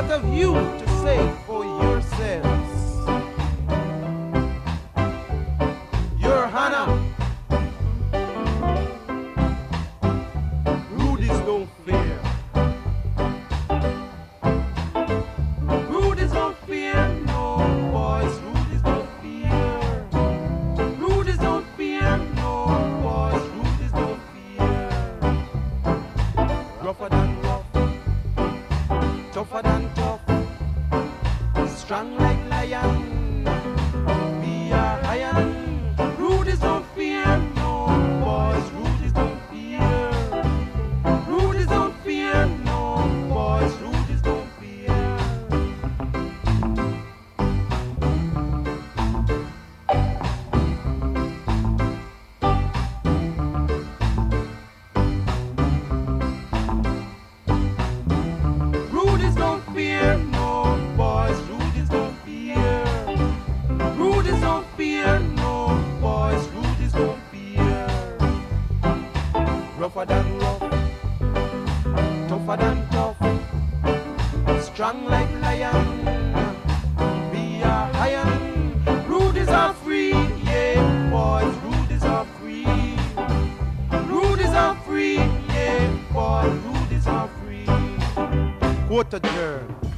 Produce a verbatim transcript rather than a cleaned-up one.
What have you to say for yourselves? Your Hannah. Rudies don't fear. Rudies don't fear, no boys. Rudies don't fear. Rudies don't fear, no boys. Rudies don't fear. Rougher than rough, tougher than tough, strong like lion. We are iron. Rudies don't fear, no boys. Rudies don't fear. Rudies don't fear, no boys. Rudies don't fear. Rudies don't fear, no boys. Rudies don't fear. Rudies don't fear, no boys. Rudies don't fear. Rougher than rough, tougher than tough, strong like lion. We are iron. Rudies are free, yeah, boys. Rudies are free. Rudies are free, yeah, boys. Rudies are free. Quote a girl.